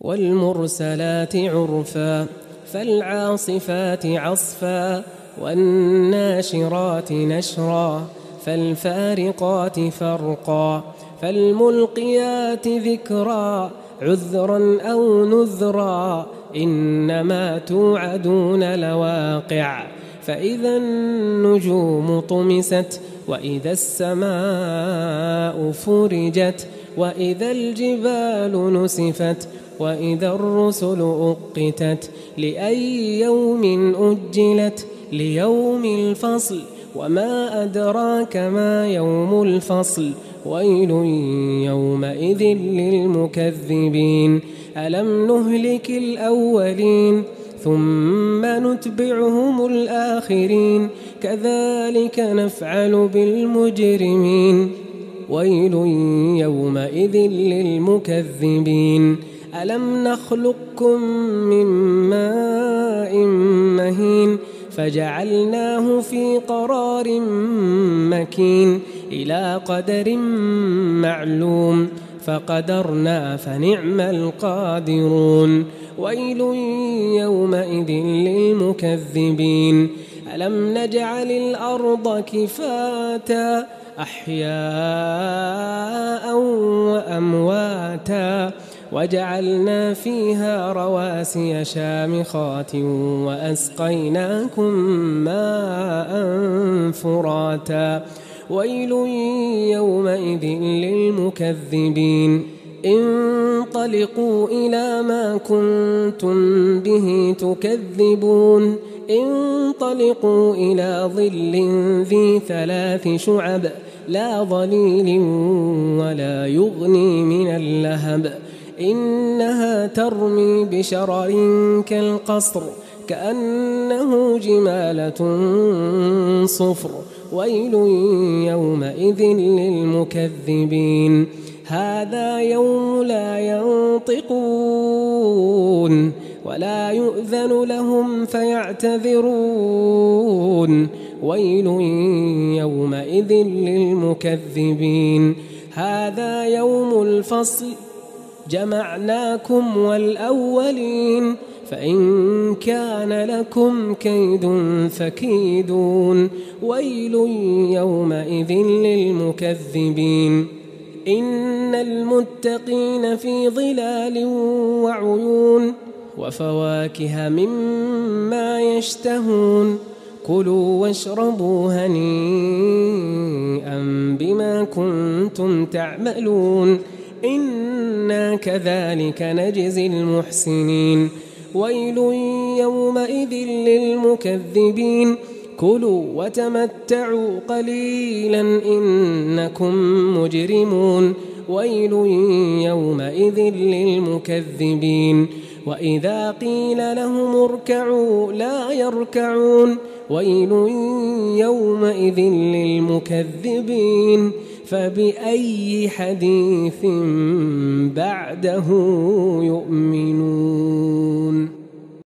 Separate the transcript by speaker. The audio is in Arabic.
Speaker 1: والمرسلات عرفا فالعاصفات عصفا والناشرات نشرا فالفارقات فرقا فالملقيات ذكرا عذرا أو نذرا إنما توعدون لواقع فإذا النجوم طمست وإذا السماء فرجت وإذا الجبال نسفت وإذا الرسل أقتت لأي يوم أجلت ليوم الفصل وما أدراك ما يوم الفصل ويل يومئذ للمكذبين ألم نهلك الأولين ثم نتبعهم الآخرين كذلك نفعل بالمجرمين ويل يومئذ للمكذبين ألم نخلقكم من ماء مهين فجعلناه في قرار مكين إلى قدر معلوم فقدرنا فنعم القادرون ويل يومئذ للمكذبين ألم نجعل الأرض كفاتا أحياء وأمواتا وجعلنا فيها رواسي شامخات وأسقيناكم ماء فراتا ويل يومئذ للمكذبين انطلقوا إلى ما كنتم به تكذبون انطلقوا إلى ظل ذي 3 شعب لا ظليل ولا يغني من اللهب إنها ترمي بشرر كالقصر كأنه جمالة صفر ويل يومئذ للمكذبين هذا يوم لا ينطقون ولا يؤذن لهم فيعتذرون ويل يومئذ للمكذبين هذا يوم الفصل جمعناكم والأولين فإن كان لكم كيد فكيدون ويل يومئذ للمكذبين إن المتقين في ظلال وعيون وفواكه مما يشتهون كلوا واشربوا هنيئا بما كنتم تعملون إنا كذلك نجزي المحسنين ويل يومئذ للمكذبين كلوا وتمتعوا قليلا إنكم مجرمون ويل يومئذ للمكذبين وإذا قيل لهم اركعوا لا يركعون ويل يومئذ للمكذبين فبأي حديث بعده يؤمنون.